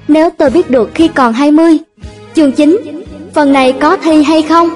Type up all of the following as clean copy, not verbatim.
nếu tôi biết được khi còn 20. Chương 9. Phần này có thi hay không?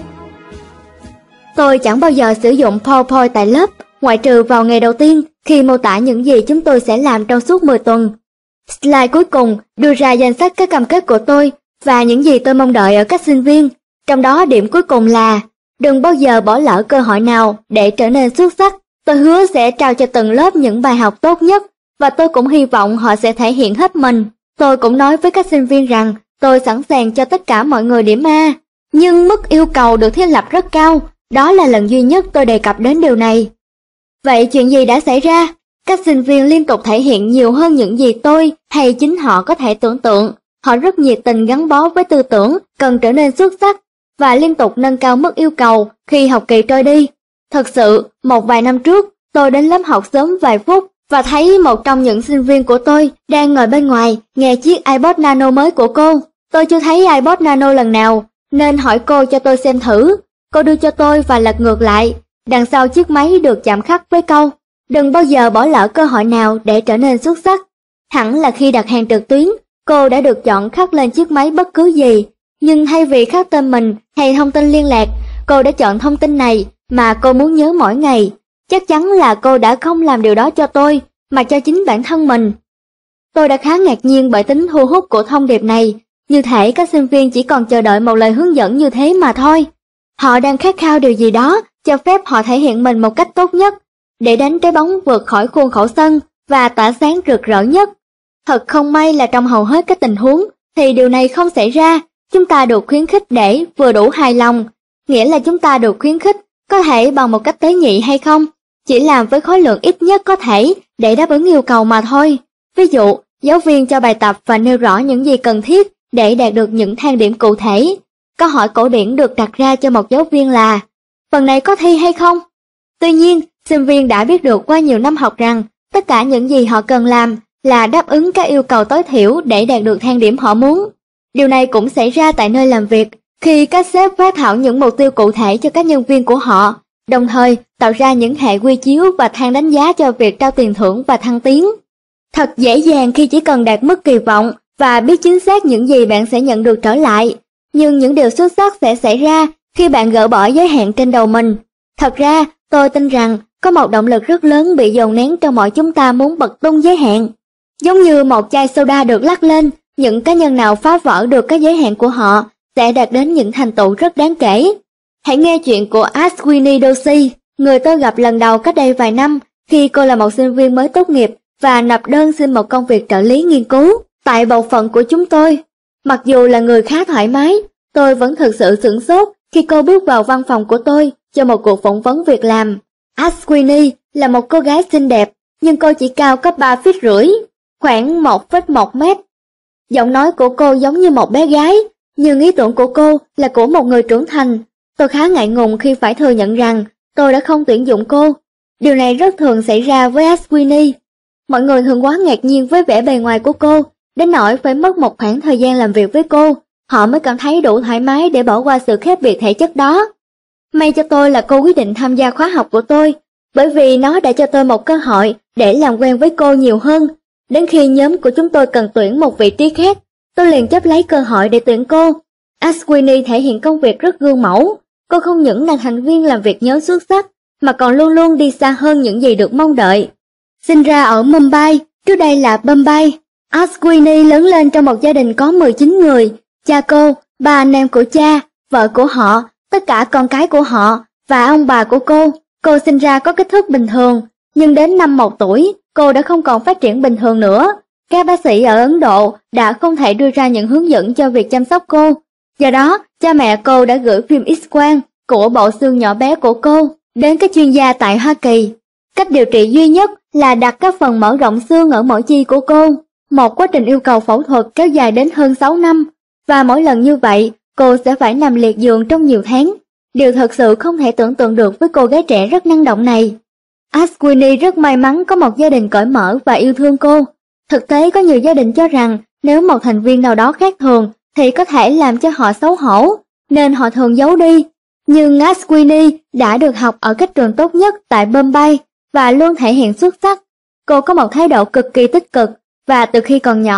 Tôi chẳng bao giờ sử dụng PowerPoint tại lớp, ngoại trừ vào ngày đầu tiên khi mô tả những gì chúng tôi sẽ làm trong suốt 10 tuần. Slide cuối cùng đưa ra danh sách các cam kết của tôi và những gì tôi mong đợi ở các sinh viên. Trong đó điểm cuối cùng là đừng bao giờ bỏ lỡ cơ hội nào để trở nên xuất sắc. Tôi hứa sẽ trao cho từng lớp những bài học tốt nhất và tôi cũng hy vọng họ sẽ thể hiện hết mình. Tôi cũng nói với các sinh viên rằng tôi sẵn sàng cho tất cả mọi người điểm A, nhưng mức yêu cầu được thiết lập rất cao. Đó là lần duy nhất tôi đề cập đến điều này. Vậy chuyện gì đã xảy ra? Các sinh viên liên tục thể hiện nhiều hơn những gì tôi hay chính họ có thể tưởng tượng. Họ rất nhiệt tình gắn bó với tư tưởng cần trở nên xuất sắc và liên tục nâng cao mức yêu cầu khi học kỳ trôi đi. Thật sự, một vài năm trước, tôi đến lớp học sớm vài phút và thấy một trong những sinh viên của tôi đang ngồi bên ngoài nghe chiếc iPod Nano mới của cô. Tôi chưa thấy iPod Nano lần nào, nên hỏi cô cho tôi xem thử. Cô đưa cho tôi và lật ngược lại. Đằng sau chiếc máy được chạm khắc với câu đừng bao giờ bỏ lỡ cơ hội nào để trở nên xuất sắc. Hẳn là khi đặt hàng trực tuyến, cô đã được chọn khắc lên chiếc máy bất cứ gì. Nhưng thay vì khắc tên mình hay thông tin liên lạc, cô đã chọn thông tin này mà cô muốn nhớ mỗi ngày. Chắc chắn là cô đã không làm điều đó cho tôi, mà cho chính bản thân mình. Tôi đã khá ngạc nhiên bởi tính thu hút của thông điệp này. Như thể các sinh viên chỉ còn chờ đợi một lời hướng dẫn như thế mà thôi. Họ đang khát khao điều gì đó, cho phép họ thể hiện mình một cách tốt nhất, để đánh trái bóng vượt khỏi khuôn khổ sân và tỏa sáng rực rỡ nhất. Thật không may là trong hầu hết các tình huống, thì điều này không xảy ra. Chúng ta được khuyến khích để vừa đủ hài lòng, nghĩa là chúng ta được khuyến khích có thể bằng một cách tế nhị hay không, chỉ làm với khối lượng ít nhất có thể để đáp ứng yêu cầu mà thôi. Ví dụ, giáo viên cho bài tập và nêu rõ những gì cần thiết để đạt được những thang điểm cụ thể. Câu hỏi cổ điển được đặt ra cho một giáo viên là phần này có thi hay không? Tuy nhiên, sinh viên đã biết được qua nhiều năm học rằng tất cả những gì họ cần làm là đáp ứng các yêu cầu tối thiểu để đạt được thang điểm họ muốn. Điều này cũng xảy ra tại nơi làm việc, khi các sếp phát thảo những mục tiêu cụ thể cho các nhân viên của họ, đồng thời tạo ra những hệ quy chiếu và thang đánh giá cho việc trao tiền thưởng và thăng tiến. Thật dễ dàng khi chỉ cần đạt mức kỳ vọng và biết chính xác những gì bạn sẽ nhận được trở lại. Nhưng những điều xuất sắc sẽ xảy ra khi bạn gỡ bỏ giới hạn trên đầu mình. Thật ra, tôi tin rằng có một động lực rất lớn bị dồn nén trong mọi chúng ta muốn bật tung giới hạn. Giống như một chai soda được lắc lên, những cá nhân nào phá vỡ được các giới hạn của họ sẽ đạt đến những thành tựu rất đáng kể. Hãy nghe chuyện của Ashwini Doshi, người tôi gặp lần đầu cách đây vài năm khi cô là một sinh viên mới tốt nghiệp và nộp đơn xin một công việc trợ lý nghiên cứu tại bộ phận của chúng tôi. Mặc dù là người khá thoải mái, tôi vẫn thực sự sửng sốt khi cô bước vào văn phòng của tôi cho một cuộc phỏng vấn việc làm. Ashwini là một cô gái xinh đẹp, nhưng cô chỉ cao cấp 3,5 feet, khoảng 1,1 mét. Giọng nói của cô giống như một bé gái, nhưng ý tưởng của cô là của một người trưởng thành. Tôi khá ngại ngùng khi phải thừa nhận rằng tôi đã không tuyển dụng cô. Điều này rất thường xảy ra với Ashwini. Mọi người thường quá ngạc nhiên với vẻ bề ngoài của cô, đến nỗi phải mất một khoảng thời gian làm việc với cô, họ mới cảm thấy đủ thoải mái để bỏ qua sự khác biệt thể chất đó. May cho tôi là cô quyết định tham gia khóa học của tôi, bởi vì nó đã cho tôi một cơ hội để làm quen với cô nhiều hơn. Đến khi nhóm của chúng tôi cần tuyển một vị trí khác, tôi liền chấp lấy cơ hội để tuyển cô. Ashwini thể hiện công việc rất gương mẫu. Cô không những là thành viên làm việc nhóm xuất sắc, mà còn luôn luôn đi xa hơn những gì được mong đợi. Sinh ra ở Mumbai, trước đây là Bombay, Ashwini lớn lên trong một gia đình có 19 người. Cha cô, ba anh em của cha, vợ của họ, tất cả con cái của họ và ông bà của cô. Cô sinh ra có kích thước bình thường, nhưng đến năm 1 tuổi, cô đã không còn phát triển bình thường nữa. Các bác sĩ ở Ấn Độ đã không thể đưa ra những hướng dẫn cho việc chăm sóc cô. Do đó, cha mẹ cô đã gửi phim X-quang của bộ xương nhỏ bé của cô đến các chuyên gia tại Hoa Kỳ. Cách điều trị duy nhất là đặt các phần mở rộng xương ở mỗi chi của cô. Một quá trình yêu cầu phẫu thuật kéo dài đến hơn 6 năm, và mỗi lần như vậy, cô sẽ phải nằm liệt giường trong nhiều tháng. Điều thật sự không thể tưởng tượng được với cô gái trẻ rất năng động này. Ashwini rất may mắn có một gia đình cởi mở và yêu thương cô. Thực tế có nhiều gia đình cho rằng nếu một thành viên nào đó khác thường thì có thể làm cho họ xấu hổ, nên họ thường giấu đi. Nhưng Ashwini đã được học ở các trường tốt nhất tại Bombay và luôn thể hiện xuất sắc. Cô có một thái độ cực kỳ tích cực và từ khi còn nhỏ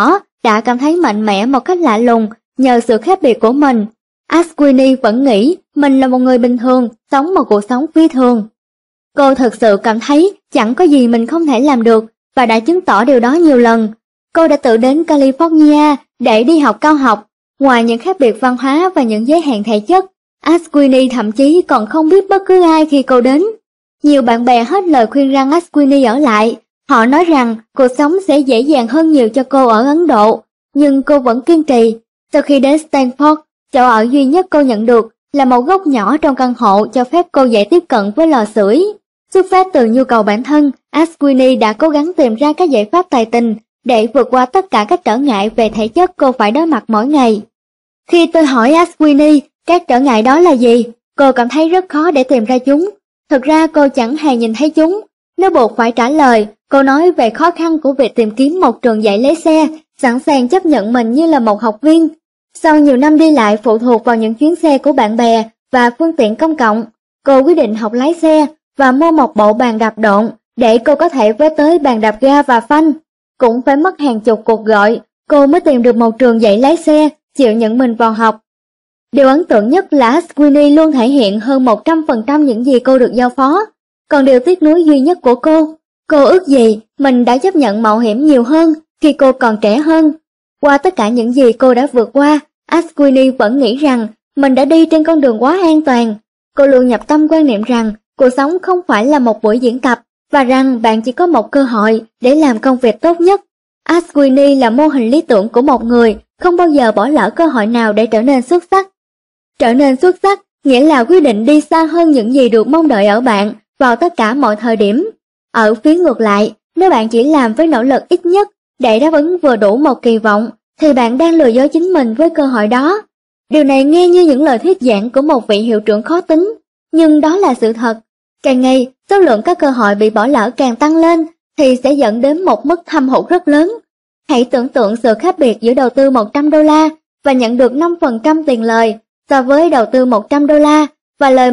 đã cảm thấy mạnh mẽ một cách lạ lùng nhờ sự khác biệt của mình. Askwini vẫn nghĩ mình là một người bình thường, sống một cuộc sống phi thường. Cô thực sự cảm thấy chẳng có gì mình không thể làm được và đã chứng tỏ điều đó nhiều lần. Cô đã tự đến California để đi học cao học. Ngoài những khác biệt văn hóa và những giới hạn thể chất, Askwini thậm chí còn không biết bất cứ ai khi cô đến. Nhiều bạn bè hết lời khuyên rằng Askwini ở lại. Họ nói rằng cuộc sống sẽ dễ dàng hơn nhiều cho cô ở Ấn Độ, nhưng cô vẫn kiên trì. Sau khi đến Stanford, chỗ ở duy nhất cô nhận được là một góc nhỏ trong căn hộ cho phép cô dễ tiếp cận với lò sưởi. Xuất phát từ nhu cầu bản thân, Askwini đã cố gắng tìm ra các giải pháp tài tình để vượt qua tất cả các trở ngại về thể chất cô phải đối mặt mỗi ngày. Khi tôi hỏi Askwini các trở ngại đó là gì, cô cảm thấy rất khó để tìm ra chúng. Thực ra cô chẳng hề nhìn thấy chúng. Nếu buộc phải trả lời, cô nói về khó khăn của việc tìm kiếm một trường dạy lái xe, sẵn sàng chấp nhận mình như là một học viên. Sau nhiều năm đi lại phụ thuộc vào những chuyến xe của bạn bè và phương tiện công cộng, cô quyết định học lái xe và mua một bộ bàn đạp độn để cô có thể với tới bàn đạp ga và phanh. Cũng phải mất hàng chục cuộc gọi, cô mới tìm được một trường dạy lái xe chịu nhận mình vào học. Điều ấn tượng nhất là Askwini luôn thể hiện hơn 100% những gì cô được giao phó. Còn điều tiếc nuối duy nhất của cô ước gì mình đã chấp nhận mạo hiểm nhiều hơn khi cô còn trẻ hơn. Qua tất cả những gì cô đã vượt qua, Askwini vẫn nghĩ rằng mình đã đi trên con đường quá an toàn. Cô luôn nhập tâm quan niệm rằng cuộc sống không phải là một buổi diễn tập và rằng bạn chỉ có một cơ hội để làm công việc tốt nhất. Askwini là mô hình lý tưởng của một người không bao giờ bỏ lỡ cơ hội nào để trở nên xuất sắc. Trở nên xuất sắc nghĩa là quyết định đi xa hơn những gì được mong đợi ở bạn vào tất cả mọi thời điểm. Ở phía ngược lại, nếu bạn chỉ làm với nỗ lực ít nhất để đáp ứng vừa đủ một kỳ vọng, thì bạn đang lừa dối chính mình với cơ hội đó. Điều này nghe như những lời thuyết giảng của một vị hiệu trưởng khó tính, nhưng đó là sự thật. Càng ngày, số lượng các cơ hội bị bỏ lỡ càng tăng lên, thì sẽ dẫn đến một mức thâm hụt rất lớn. Hãy tưởng tượng sự khác biệt giữa đầu tư $100 và nhận được 5% tiền lời so với đầu tư $100 và lời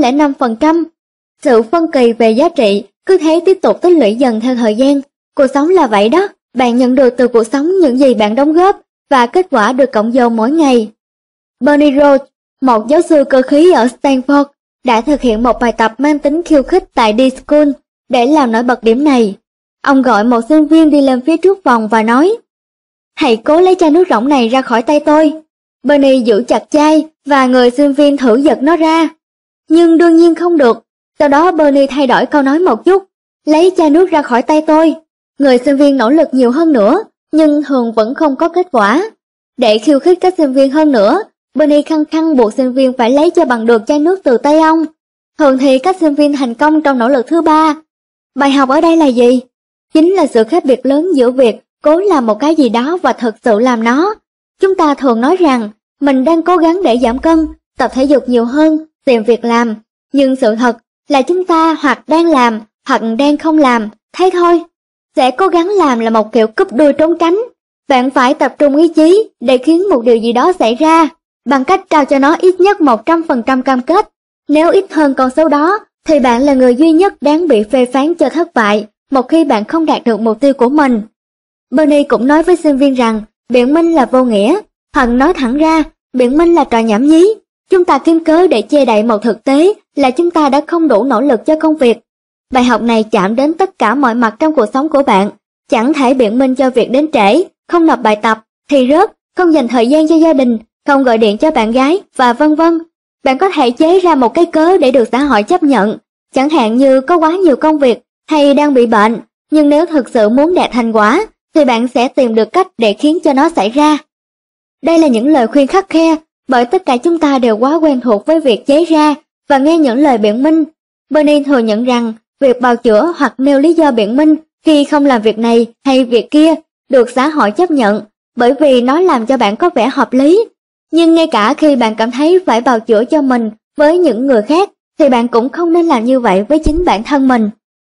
105%. Sự phân kỳ về giá trị cứ thế tiếp tục tích lũy dần theo thời gian. Cuộc sống là vậy đó, bạn nhận được từ cuộc sống những gì bạn đóng góp và kết quả được cộng dồn mỗi ngày. Bernie Rhodes, một giáo sư cơ khí ở Stanford, đã thực hiện một bài tập mang tính khiêu khích tại D-School để làm nổi bật điểm này. Ông gọi một sinh viên đi lên phía trước vòng và nói: "Hãy cố lấy chai nước rỗng này ra khỏi tay tôi." Bernie giữ chặt chai và người sinh viên thử giật nó ra. Nhưng đương nhiên không được. Sau đó Bernie thay đổi câu nói một chút: "Lấy chai nước ra khỏi tay tôi." Người sinh viên nỗ lực nhiều hơn nữa, nhưng thường vẫn không có kết quả. Để khiêu khích các sinh viên hơn nữa, Bernie khăng khăng buộc sinh viên phải lấy cho bằng được chai nước từ tay ông. Thường thì các sinh viên thành công trong nỗ lực thứ ba. Bài học ở đây là gì? Chính là sự khác biệt lớn giữa việc cố làm một cái gì đó và thực sự làm nó. Chúng ta thường nói rằng mình đang cố gắng để giảm cân, tập thể dục nhiều hơn, tìm việc làm. Nhưng sự thật là chúng ta hoặc đang làm hoặc đang không làm, thế thôi. Sẽ cố gắng làm là một kiểu cúp đuôi trốn tránh. Bạn phải tập trung ý chí để khiến một điều gì đó xảy ra, bằng cách trao cho nó ít nhất 100% cam kết. Nếu ít hơn con số đó, thì bạn là người duy nhất đáng bị phê phán cho thất bại một khi bạn không đạt được mục tiêu của mình. Bernie cũng nói với sinh viên rằng biện minh là vô nghĩa, hoặc nói thẳng ra, biện minh là trò nhảm nhí. Chúng ta kiếm cớ để che đậy một thực tế là chúng ta đã không đủ nỗ lực cho công việc. Bài học này chạm đến tất cả mọi mặt trong cuộc sống của bạn. Chẳng thể biện minh cho việc đến trễ, không nộp bài tập, thi rớt, không dành thời gian cho gia đình, không gọi điện cho bạn gái, và vân vân. Bạn có thể chế ra một cái cớ để được xã hội chấp nhận, chẳng hạn như có quá nhiều công việc hay đang bị bệnh, nhưng nếu thực sự muốn đạt thành quả, thì bạn sẽ tìm được cách để khiến cho nó xảy ra. Đây là những lời khuyên khắt khe, bởi tất cả chúng ta đều quá quen thuộc với việc chế ra và nghe những lời biện minh. Bernie thừa nhận rằng việc bào chữa hoặc nêu lý do biện minh khi không làm việc này hay việc kia được xã hội chấp nhận, bởi vì nó làm cho bạn có vẻ hợp lý. Nhưng ngay cả khi bạn cảm thấy phải bào chữa cho mình với những người khác, thì bạn cũng không nên làm như vậy với chính bản thân mình.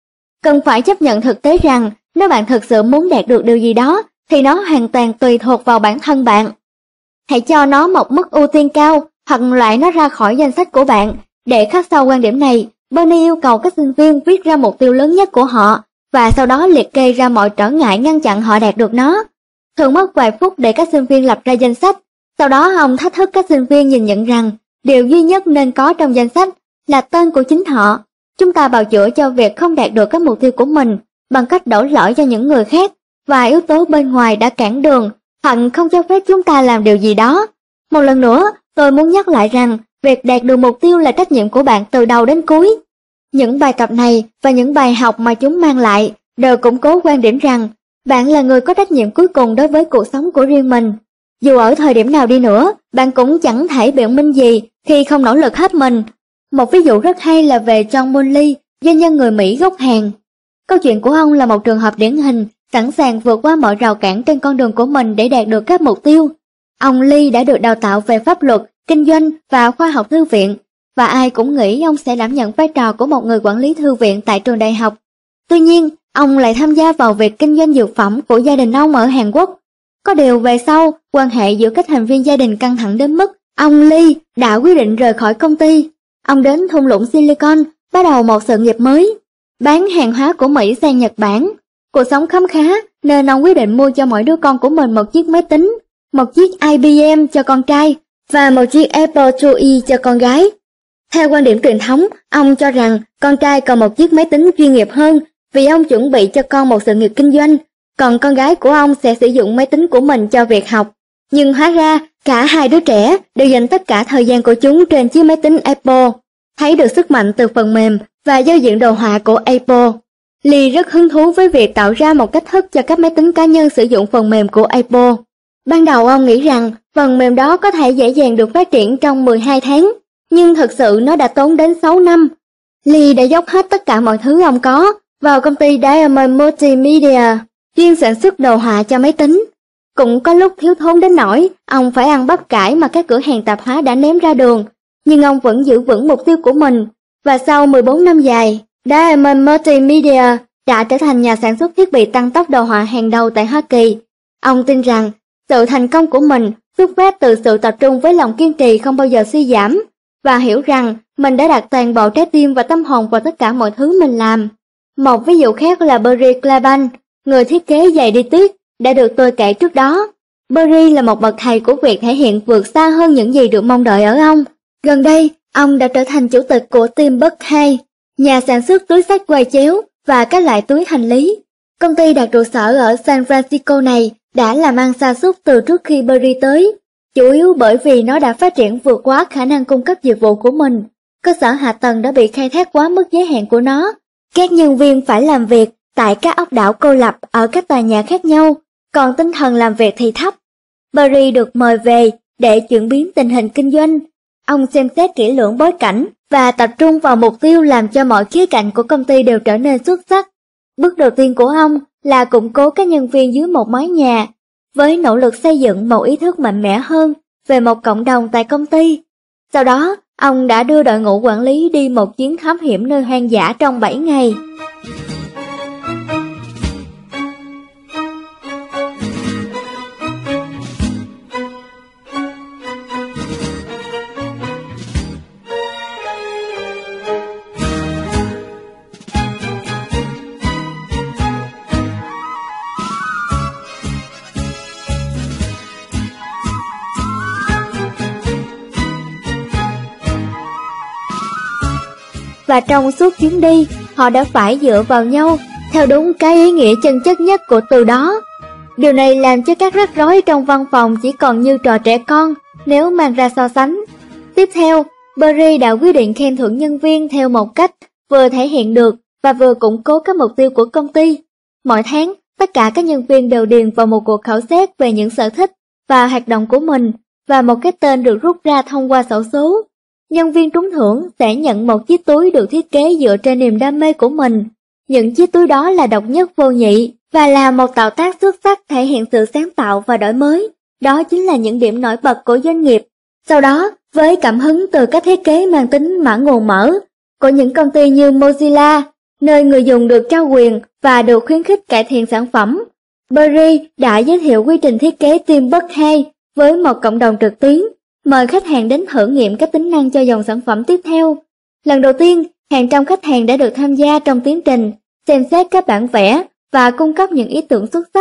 Cần phải chấp nhận thực tế rằng nếu bạn thực sự muốn đạt được điều gì đó, thì nó hoàn toàn tùy thuộc vào bản thân bạn. Hãy cho nó một mức ưu tiên cao hoặc loại nó ra khỏi danh sách của bạn. Để khắc sâu quan điểm này, Bernie yêu cầu các sinh viên viết ra mục tiêu lớn nhất của họ và sau đó liệt kê ra mọi trở ngại ngăn chặn họ đạt được nó. thường mất vài phút để các sinh viên lập ra danh sách. Sau đó ông thách thức các sinh viên nhìn nhận rằng điều duy nhất nên có trong danh sách là tên của chính họ. Chúng ta bào chữa cho việc không đạt được các mục tiêu của mình bằng cách đổ lỗi cho những người khác và yếu tố bên ngoài đã cản đường hoặc không cho phép chúng ta làm điều gì đó. Một lần nữa, tôi muốn nhắc lại rằng việc đạt được mục tiêu là trách nhiệm của bạn từ đầu đến cuối. Những bài tập này và những bài học mà chúng mang lại đều củng cố quan điểm rằng bạn là người có trách nhiệm cuối cùng đối với cuộc sống của riêng mình. Dù ở thời điểm nào đi nữa, bạn cũng chẳng thể biện minh gì khi không nỗ lực hết mình. Một ví dụ rất hay là về John Monley, doanh nhân người Mỹ gốc Hàn. Câu chuyện của ông là một trường hợp điển hình, sẵn sàng vượt qua mọi rào cản trên con đường của mình để đạt được các mục tiêu. Ông Lee đã được đào tạo về pháp luật, kinh doanh và khoa học thư viện, và ai cũng nghĩ ông sẽ đảm nhận vai trò của một người quản lý thư viện tại trường đại học. Tuy nhiên, ông lại tham gia vào việc kinh doanh dược phẩm của gia đình ông ở Hàn Quốc. Có điều về sau, quan hệ giữa các thành viên gia đình căng thẳng đến mức ông Lee đã quyết định rời khỏi công ty. Ông đến thung lũng Silicon, bắt đầu một sự nghiệp mới, bán hàng hóa của Mỹ sang Nhật Bản. Cuộc sống khấm khá nên ông quyết định mua cho mỗi đứa con của mình một chiếc máy tính, một chiếc IBM cho con trai và một chiếc Apple IIe cho con gái. Theo quan điểm truyền thống, ông cho rằng con trai cần một chiếc máy tính chuyên nghiệp hơn vì ông chuẩn bị cho con một sự nghiệp kinh doanh, còn con gái của ông sẽ sử dụng máy tính của mình cho việc học. Nhưng hóa ra, cả hai đứa trẻ đều dành tất cả thời gian của chúng trên chiếc máy tính Apple, thấy được sức mạnh từ phần mềm và giao diện đồ họa của Apple. Lee rất hứng thú với việc tạo ra một cách thức cho các máy tính cá nhân sử dụng phần mềm của Apple. Ban đầu ông nghĩ rằng phần mềm đó có thể dễ dàng được phát triển trong 12 tháng, nhưng thực sự nó đã tốn đến 6 năm. Lee đã dốc hết tất cả mọi thứ ông có vào công ty Diamond Multimedia, chuyên sản xuất đồ họa cho máy tính. Cũng có lúc thiếu thốn đến nỗi ông phải ăn bắp cải mà các cửa hàng tạp hóa đã ném ra đường, nhưng ông vẫn giữ vững mục tiêu của mình, và sau 14 năm dài, Diamond Multimedia đã trở thành nhà sản xuất thiết bị tăng tốc đồ họa hàng đầu tại Hoa Kỳ. Ông tin rằng sự thành công của mình xuất phát từ sự tập trung với lòng kiên trì không bao giờ suy giảm, và hiểu rằng mình đã đặt toàn bộ trái tim và tâm hồn vào tất cả mọi thứ mình làm. Một ví dụ khác là Barry Claban, người thiết kế giày đi tuyết, đã được tôi kể trước đó. Barry là một bậc thầy của việc thể hiện vượt xa hơn những gì được mong đợi ở ông. Gần đây, ông đã trở thành chủ tịch của Tim Buckeye, nhà sản xuất túi xách quai chéo và các loại túi hành lý. Công ty đặt trụ sở ở San Francisco này đã làm ăn sa sút từ trước khi Barry tới, chủ yếu bởi vì nó đã phát triển vượt quá khả năng cung cấp dịch vụ của mình. Cơ sở hạ tầng đã bị khai thác quá mức giới hạn của nó. Các nhân viên phải làm việc tại các ốc đảo cô lập ở các tòa nhà khác nhau, còn tinh thần làm việc thì thấp. Barry được mời về để chuyển biến tình hình kinh doanh. Ông xem xét kỹ lưỡng bối cảnh và tập trung vào mục tiêu làm cho mọi khía cạnh của công ty đều trở nên xuất sắc. Bước đầu tiên của ông là củng cố các nhân viên dưới một mái nhà, với nỗ lực xây dựng một ý thức mạnh mẽ hơn về một cộng đồng tại công ty. Sau đó, ông đã đưa đội ngũ quản lý đi một chuyến thám hiểm nơi hoang dã trong 7 ngày. Và trong suốt chuyến đi, họ đã phải dựa vào nhau theo đúng cái ý nghĩa chân chất nhất của từ đó. Điều này làm cho các rắc rối trong văn phòng chỉ còn như trò trẻ con nếu mang ra so sánh. Tiếp theo, Barry đã quyết định khen thưởng nhân viên theo một cách vừa thể hiện được và vừa củng cố các mục tiêu của công ty. Mỗi tháng, tất cả các nhân viên đều điền vào một cuộc khảo sát về những sở thích và hoạt động của mình, và một cái tên được rút ra thông qua xổ số. Nhân viên trúng thưởng sẽ nhận một chiếc túi được thiết kế dựa trên niềm đam mê của mình. Những chiếc túi đó là độc nhất vô nhị và là một tạo tác xuất sắc thể hiện sự sáng tạo và đổi mới. Đó chính là những điểm nổi bật của doanh nghiệp. Sau đó, với cảm hứng từ các thiết kế mang tính mã nguồn mở của những công ty như Mozilla, nơi người dùng được trao quyền và được khuyến khích cải thiện sản phẩm, Barry đã giới thiệu quy trình thiết kế Tim Buckeye với một cộng đồng trực tuyến, mời khách hàng đến thử nghiệm các tính năng cho dòng sản phẩm tiếp theo. Lần đầu tiên, hàng trăm khách hàng đã được tham gia trong tiến trình, xem xét các bản vẽ và cung cấp những ý tưởng xuất sắc.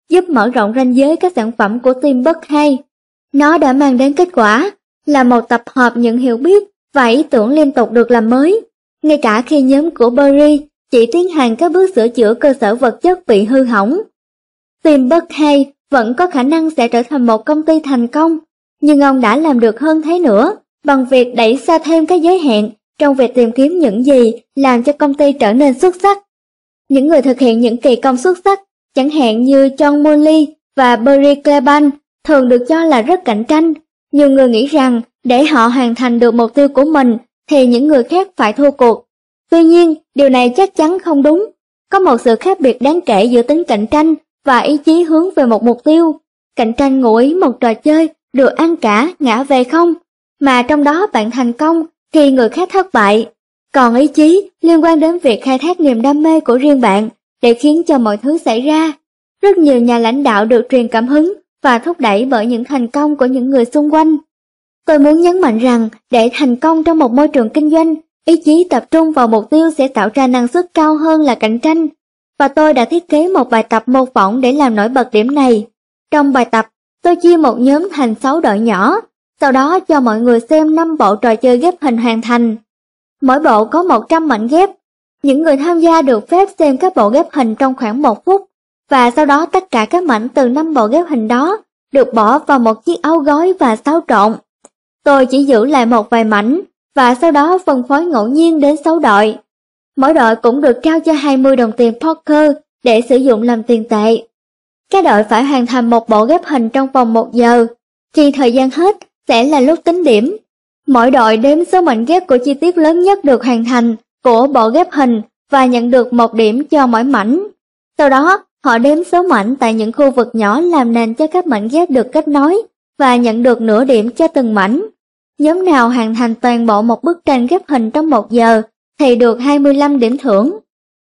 giúp mở rộng ranh giới các sản phẩm của Team Buckeye. Nó đã mang đến kết quả là một tập hợp những hiểu biết và ý tưởng liên tục được làm mới. Ngay cả khi nhóm của Barry chỉ tiến hành các bước sửa chữa cơ sở vật chất bị hư hỏng, Team Buckeye vẫn có khả năng sẽ trở thành một công ty thành công, nhưng ông đã làm được hơn thế nữa bằng việc đẩy xa thêm các giới hạn trong việc tìm kiếm những gì làm cho công ty trở nên xuất sắc. Những người thực hiện những kỳ công xuất sắc, chẳng hạn như John Monley và Barry Kleban, thường được cho là rất cạnh tranh. Nhiều người nghĩ rằng để họ hoàn thành được mục tiêu của mình thì những người khác phải thua cuộc. Tuy nhiên, điều này chắc chắn không đúng. Có một sự khác biệt đáng kể giữa tính cạnh tranh và ý chí hướng về một mục tiêu. Cạnh tranh ngụ ý một trò chơi được ăn cả ngã về không, mà trong đó bạn thành công khi người khác thất bại. Còn ý chí liên quan đến việc khai thác niềm đam mê của riêng bạn để khiến cho mọi thứ xảy ra. Rất nhiều nhà lãnh đạo được truyền cảm hứng và thúc đẩy bởi những thành công của những người xung quanh. Tôi muốn nhấn mạnh rằng để thành công trong một môi trường kinh doanh, ý chí tập trung vào mục tiêu sẽ tạo ra năng suất cao hơn là cạnh tranh. Và tôi đã thiết kế một bài tập mô phỏng để làm nổi bật điểm này. Trong bài tập, tôi chia một nhóm thành 6 đội nhỏ, sau đó cho mọi người xem 5 bộ trò chơi ghép hình hoàn thành. Mỗi bộ có 100 mảnh ghép. Những người tham gia được phép xem các bộ ghép hình trong khoảng 1 phút, và sau đó tất cả các mảnh từ 5 bộ ghép hình đó được bỏ vào một chiếc áo gói và xáo trộn. Tôi chỉ giữ lại một vài mảnh, và sau đó phân phối ngẫu nhiên đến 6 đội. Mỗi đội cũng được trao cho 20 đồng tiền poker để sử dụng làm tiền tệ. Các đội phải hoàn thành một bộ ghép hình trong vòng 1 giờ. Khi thời gian hết sẽ là lúc tính điểm. Mỗi đội đếm số mảnh ghép của chi tiết lớn nhất được hoàn thành của bộ ghép hình và nhận được 1 điểm cho mỗi mảnh. Sau đó, họ đếm số mảnh tại những khu vực nhỏ làm nền cho các mảnh ghép được kết nối và nhận được nửa điểm cho từng mảnh. Nhóm nào hoàn thành toàn bộ một bức tranh ghép hình trong 1 giờ thì được 25 điểm thưởng.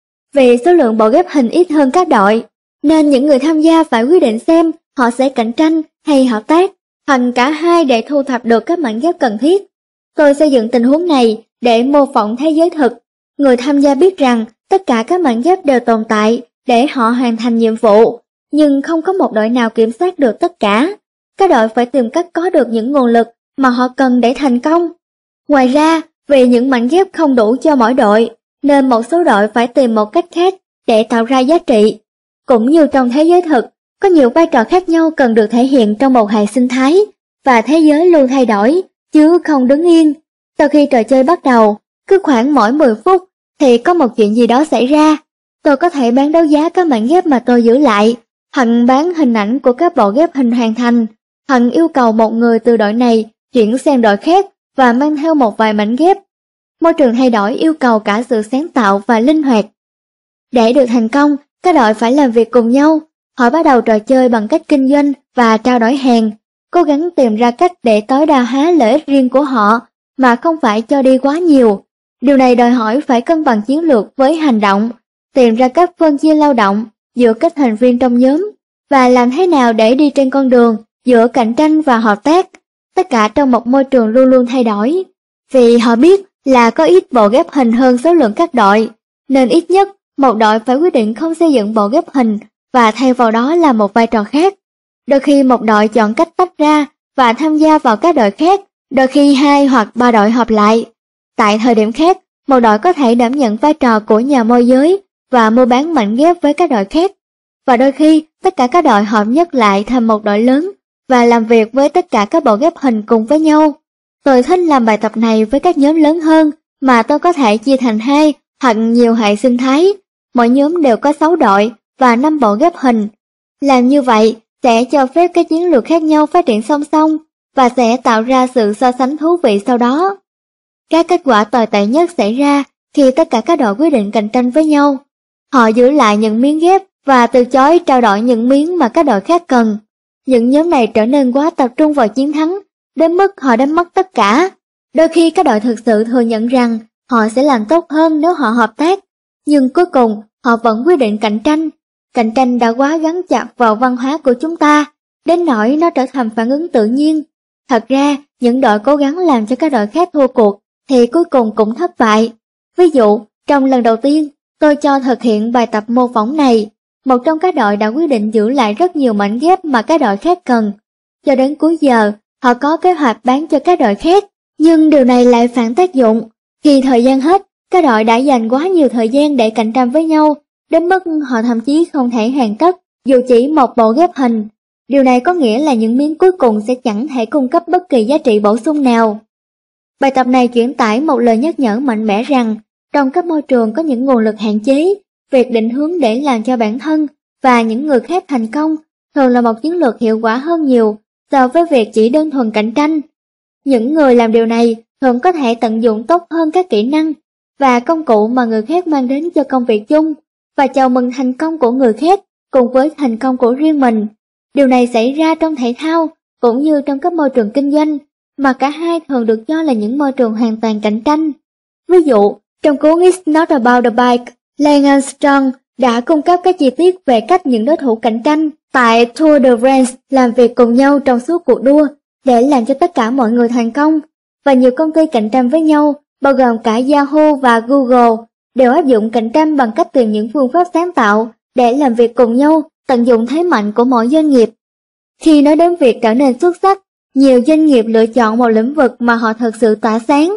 Vì số lượng bộ ghép hình ít hơn các đội, nên những người tham gia phải quyết định xem họ sẽ cạnh tranh hay hợp tác, hoặc cả hai để thu thập được các mảnh ghép cần thiết. Tôi xây dựng tình huống này để mô phỏng thế giới thực. Người tham gia biết rằng tất cả các mảnh ghép đều tồn tại để họ hoàn thành nhiệm vụ, nhưng không có một đội nào kiểm soát được tất cả. Các đội phải tìm cách có được những nguồn lực mà họ cần để thành công. Ngoài ra, vì những mảnh ghép không đủ cho mỗi đội, nên một số đội phải tìm một cách khác để tạo ra giá trị. Cũng như trong thế giới thực, có nhiều vai trò khác nhau cần được thể hiện trong một hệ sinh thái, và thế giới luôn thay đổi, chứ không đứng yên. Sau khi trò chơi bắt đầu, cứ khoảng mỗi 10 phút thì có một chuyện gì đó xảy ra. Tôi có thể bán đấu giá các mảnh ghép mà tôi giữ lại, hoặc bán hình ảnh của các bộ ghép hình hoàn thành, hoặc yêu cầu một người từ đội này chuyển sang đội khác và mang theo một vài mảnh ghép. Môi trường thay đổi yêu cầu cả sự sáng tạo và linh hoạt. Để được thành công, các đội phải làm việc cùng nhau. Họ bắt đầu trò chơi bằng cách kinh doanh và trao đổi hàng, cố gắng tìm ra cách để tối đa hóa lợi ích riêng của họ mà không phải cho đi quá nhiều. Điều này đòi hỏi phải cân bằng chiến lược với hành động, tìm ra cách phân chia lao động giữa các thành viên trong nhóm, và làm thế nào để đi trên con đường giữa cạnh tranh và hợp tác, tất cả trong một môi trường luôn luôn thay đổi. Vì họ biết là có ít bộ ghép hình hơn số lượng các đội, nên ít nhất một đội phải quyết định không xây dựng bộ ghép hình và thay vào đó là một vai trò khác. Đôi khi một đội chọn cách tách ra và tham gia vào các đội khác, đôi khi 2 hoặc 3 đội hợp lại. Tại thời điểm khác, một đội có thể đảm nhận vai trò của nhà môi giới và mua bán mảnh ghép với các đội khác. Và đôi khi, tất cả các đội hợp nhất lại thành một đội lớn và làm việc với tất cả các bộ ghép hình cùng với nhau. Tôi thích làm bài tập này với các nhóm lớn hơn mà tôi có thể chia thành 2 hoặc nhiều hệ sinh thái. Mỗi nhóm đều có 6 đội và 5 bộ ghép hình. Làm như vậy sẽ cho phép các chiến lược khác nhau phát triển song song và sẽ tạo ra sự so sánh thú vị sau đó. Các kết quả tồi tệ nhất xảy ra khi tất cả các đội quyết định cạnh tranh với nhau. Họ giữ lại những miếng ghép và từ chối trao đổi những miếng mà các đội khác cần. Những nhóm này trở nên quá tập trung vào chiến thắng, đến mức họ đánh mất tất cả. Đôi khi các đội thực sự thừa nhận rằng họ sẽ làm tốt hơn nếu họ hợp tác, nhưng cuối cùng họ vẫn quyết định cạnh tranh. Cạnh tranh đã quá gắn chặt vào văn hóa của chúng ta, đến nỗi nó trở thành phản ứng tự nhiên. Thật ra, những đội cố gắng làm cho các đội khác thua cuộc thì cuối cùng cũng thất bại. Ví dụ, trong lần đầu tiên, tôi cho thực hiện bài tập mô phỏng này. một trong các đội đã quyết định giữ lại rất nhiều mảnh ghép mà các đội khác cần. Cho đến cuối giờ, họ có kế hoạch bán cho các đội khác, nhưng điều này lại phản tác dụng. Khi thời gian hết, các đội đã dành quá nhiều thời gian để cạnh tranh với nhau, đến mức họ thậm chí không thể hoàn tất dù chỉ một bộ ghép hình. Điều này có nghĩa là những miếng cuối cùng sẽ chẳng thể cung cấp bất kỳ giá trị bổ sung nào. Bài tập này chuyển tải một lời nhắc nhở mạnh mẽ rằng, trong các môi trường có những nguồn lực hạn chế, việc định hướng để làm cho bản thân và những người khác thành công thường là một chiến lược hiệu quả hơn nhiều so với việc chỉ đơn thuần cạnh tranh. Những người làm điều này thường có thể tận dụng tốt hơn các kỹ năng và công cụ mà người khác mang đến cho công việc chung, và chào mừng thành công của người khác cùng với thành công của riêng mình. Điều này xảy ra trong thể thao cũng như trong các môi trường kinh doanh, mà cả hai thường được cho là những môi trường hoàn toàn cạnh tranh. Ví dụ, trong cuốn It's Not About the Bike, Lance Armstrong đã cung cấp các chi tiết về cách những đối thủ cạnh tranh tại Tour de France làm việc cùng nhau trong suốt cuộc đua để làm cho tất cả mọi người thành công. Và nhiều công ty cạnh tranh với nhau, bao gồm cả Yahoo và Google, đều áp dụng cạnh tranh bằng cách tìm những phương pháp sáng tạo để làm việc cùng nhau, tận dụng thế mạnh của mỗi doanh nghiệp. Khi nói đến việc trở nên xuất sắc, nhiều doanh nghiệp lựa chọn một lĩnh vực mà họ thực sự tỏa sáng.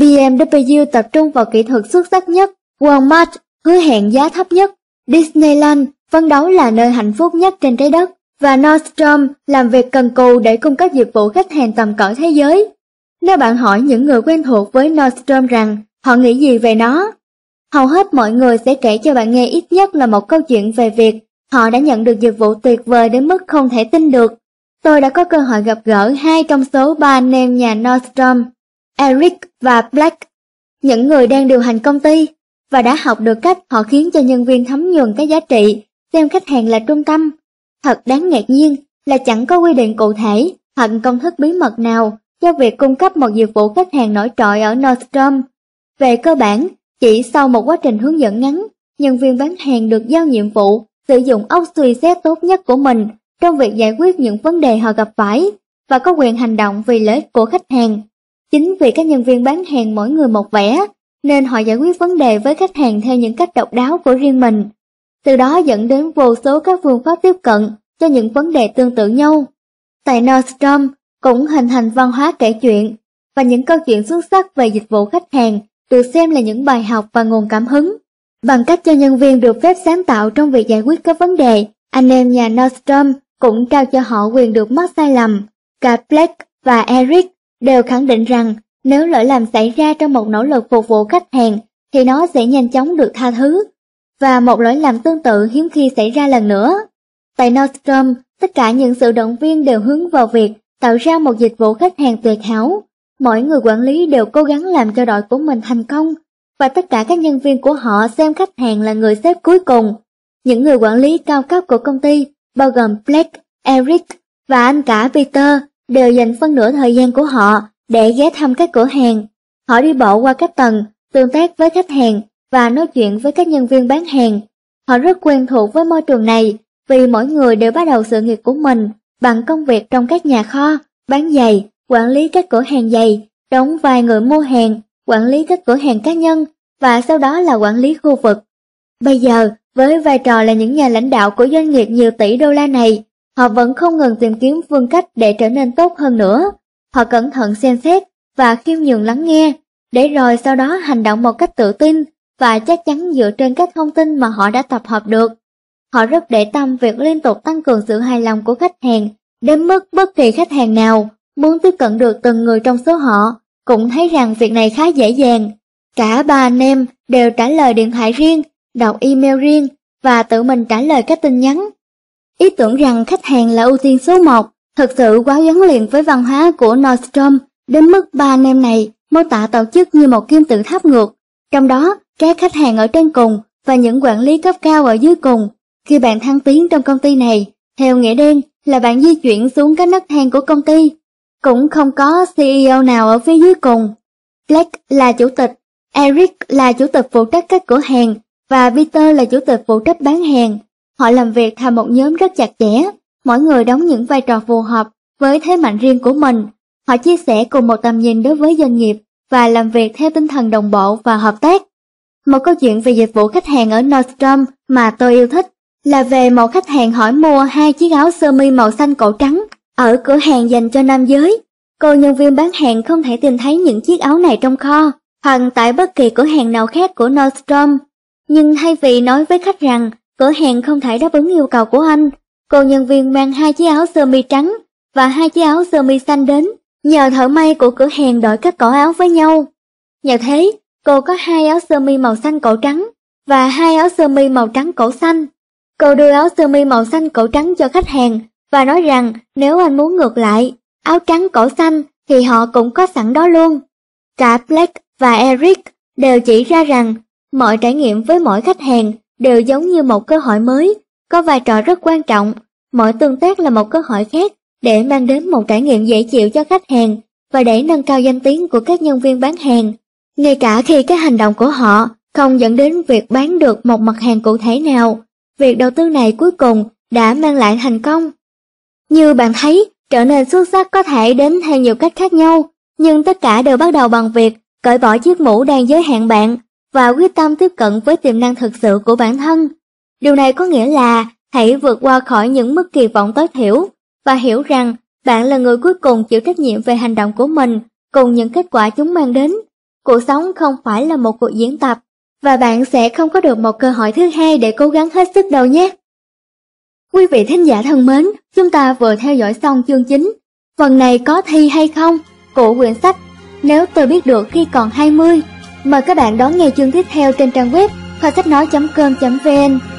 BMW tập trung vào kỹ thuật xuất sắc nhất, Walmart hứa hẹn giá thấp nhất, Disneyland phấn đấu là nơi hạnh phúc nhất trên trái đất, và Nordstrom làm việc cần cù để cung cấp dịch vụ khách hàng tầm cỡ thế giới. Nếu bạn hỏi những người quen thuộc với Nordstrom rằng họ nghĩ gì về nó, hầu hết mọi người sẽ kể cho bạn nghe ít nhất là một câu chuyện về việc họ đã nhận được dịch vụ tuyệt vời đến mức không thể tin được. Tôi đã có cơ hội gặp gỡ hai trong số 3 anh em nhà Nordstrom, Eric và Black, những người đang điều hành công ty, và đã học được cách họ khiến cho nhân viên thấm nhuần cái giá trị, xem khách hàng là trung tâm. Thật đáng ngạc nhiên là chẳng có quy định cụ thể hoặc công thức bí mật nào cho việc cung cấp một dịch vụ khách hàng nổi trội ở Nordstrom. Về cơ bản, chỉ sau một quá trình hướng dẫn ngắn, nhân viên bán hàng được giao nhiệm vụ sử dụng óc suy xét tốt nhất của mình trong việc giải quyết những vấn đề họ gặp phải và có quyền hành động vì lợi ích của khách hàng. Chính vì các nhân viên bán hàng mỗi người một vẻ, nên họ giải quyết vấn đề với khách hàng theo những cách độc đáo của riêng mình. Từ đó dẫn đến vô số các phương pháp tiếp cận cho những vấn đề tương tự nhau. Tại Nordstrom cũng hình thành văn hóa kể chuyện, và những câu chuyện xuất sắc về dịch vụ khách hàng được xem là những bài học và nguồn cảm hứng. Bằng cách cho nhân viên được phép sáng tạo trong việc giải quyết các vấn đề, anh em nhà Nordstrom cũng trao cho họ quyền được mắc sai lầm. Cả Black và Eric đều khẳng định rằng nếu lỗi lầm xảy ra trong một nỗ lực phục vụ khách hàng thì nó sẽ nhanh chóng được tha thứ, và một lỗi lầm tương tự hiếm khi xảy ra lần nữa. Tại Nordstrom, tất cả những sự động viên đều hướng vào việc tạo ra một dịch vụ khách hàng tuyệt hảo. Mỗi người quản lý đều cố gắng làm cho đội của mình thành công, và tất cả các nhân viên của họ xem khách hàng là người sếp cuối cùng. Những người quản lý cao cấp của công ty, bao gồm Black, Eric và anh cả Peter, đều dành phân nửa thời gian của họ để ghé thăm các cửa hàng. Họ đi bộ qua các tầng, tương tác với khách hàng và nói chuyện với các nhân viên bán hàng. Họ rất quen thuộc với môi trường này vì mỗi người đều bắt đầu sự nghiệp của mình bằng công việc trong các nhà kho, bán giày, quản lý các cửa hàng giày, đóng vai người mua hàng, quản lý các cửa hàng cá nhân và sau đó là quản lý khu vực. Bây giờ, với vai trò là những nhà lãnh đạo của doanh nghiệp nhiều tỷ đô la này, họ vẫn không ngừng tìm kiếm phương cách để trở nên tốt hơn nữa. Họ cẩn thận xem xét và khiêm nhường lắng nghe, để rồi sau đó hành động một cách tự tin và chắc chắn dựa trên các thông tin mà họ đã tập hợp được. Họ rất để tâm việc liên tục tăng cường sự hài lòng của khách hàng, đến mức bất kỳ khách hàng nào muốn tiếp cận được từng người trong số họ cũng thấy rằng việc này khá dễ dàng. Cả ba anh em đều trả lời điện thoại riêng, đọc email riêng và tự mình trả lời các tin nhắn. Ý tưởng rằng khách hàng là ưu tiên số 1 thực sự quá gắn liền với văn hóa của Nordstrom, đến mức ba anh em này mô tả tổ chức như một kim tự tháp ngược, trong đó các khách hàng ở trên cùng và những quản lý cấp cao ở dưới cùng. Khi bạn thăng tiến trong công ty này, theo nghĩa đen là bạn di chuyển xuống các nấc thang của công ty. Cũng không có CEO nào ở phía dưới cùng. Black là chủ tịch, Eric là chủ tịch phụ trách các cửa hàng và Peter là chủ tịch phụ trách bán hàng. Họ làm việc thành một nhóm rất chặt chẽ, mỗi người đóng những vai trò phù hợp với thế mạnh riêng của mình. Họ chia sẻ cùng một tầm nhìn đối với doanh nghiệp và làm việc theo tinh thần đồng bộ và hợp tác. Một câu chuyện về dịch vụ khách hàng ở Nordstrom mà tôi yêu thích là về một khách hàng hỏi mua 2 chiếc áo sơ mi màu xanh cổ trắng ở cửa hàng dành cho nam giới. Cô nhân viên bán hàng không thể tìm thấy những chiếc áo này trong kho hoặc tại bất kỳ cửa hàng nào khác của Nordstrom. Nhưng thay vì nói với khách rằng cửa hàng không thể đáp ứng yêu cầu của anh, cô nhân viên mang 2 chiếc áo sơ mi trắng và 2 chiếc áo sơ mi xanh đến, nhờ thợ may của cửa hàng đổi các cổ áo với nhau. Nhờ thế, cô có 2 áo sơ mi màu xanh cổ trắng và 2 áo sơ mi màu trắng cổ xanh. Cô đưa áo sơ mi màu xanh cổ trắng cho khách hàng và nói rằng nếu anh muốn ngược lại, áo trắng cổ xanh thì họ cũng có sẵn đó luôn. Cả Blake và Eric đều chỉ ra rằng mọi trải nghiệm với mỗi khách hàng đều giống như một cơ hội mới, có vai trò rất quan trọng. Mỗi tương tác là một cơ hội khác để mang đến một trải nghiệm dễ chịu cho khách hàng và để nâng cao danh tiếng của các nhân viên bán hàng, ngay cả khi các hành động của họ không dẫn đến việc bán được một mặt hàng cụ thể nào. Việc đầu tư này cuối cùng đã mang lại thành công. Như bạn thấy, trở nên xuất sắc có thể đến theo nhiều cách khác nhau, nhưng tất cả đều bắt đầu bằng việc cởi bỏ chiếc mũ đang giới hạn bạn và quyết tâm tiếp cận với tiềm năng thực sự của bản thân. Điều này có nghĩa là hãy vượt qua khỏi những mức kỳ vọng tối thiểu và hiểu rằng bạn là người cuối cùng chịu trách nhiệm về hành động của mình cùng những kết quả chúng mang đến. Cuộc sống không phải là một cuộc diễn tập và bạn sẽ không có được một cơ hội thứ hai để cố gắng hết sức đâu nhé. Quý vị thính giả thân mến, chúng ta vừa theo dõi xong chương 9. Phần này có thi hay không của quyển sách Nếu tôi biết được khi còn 20. Mời các bạn đón nghe chương tiếp theo trên trang web kho sách nói.com.vn.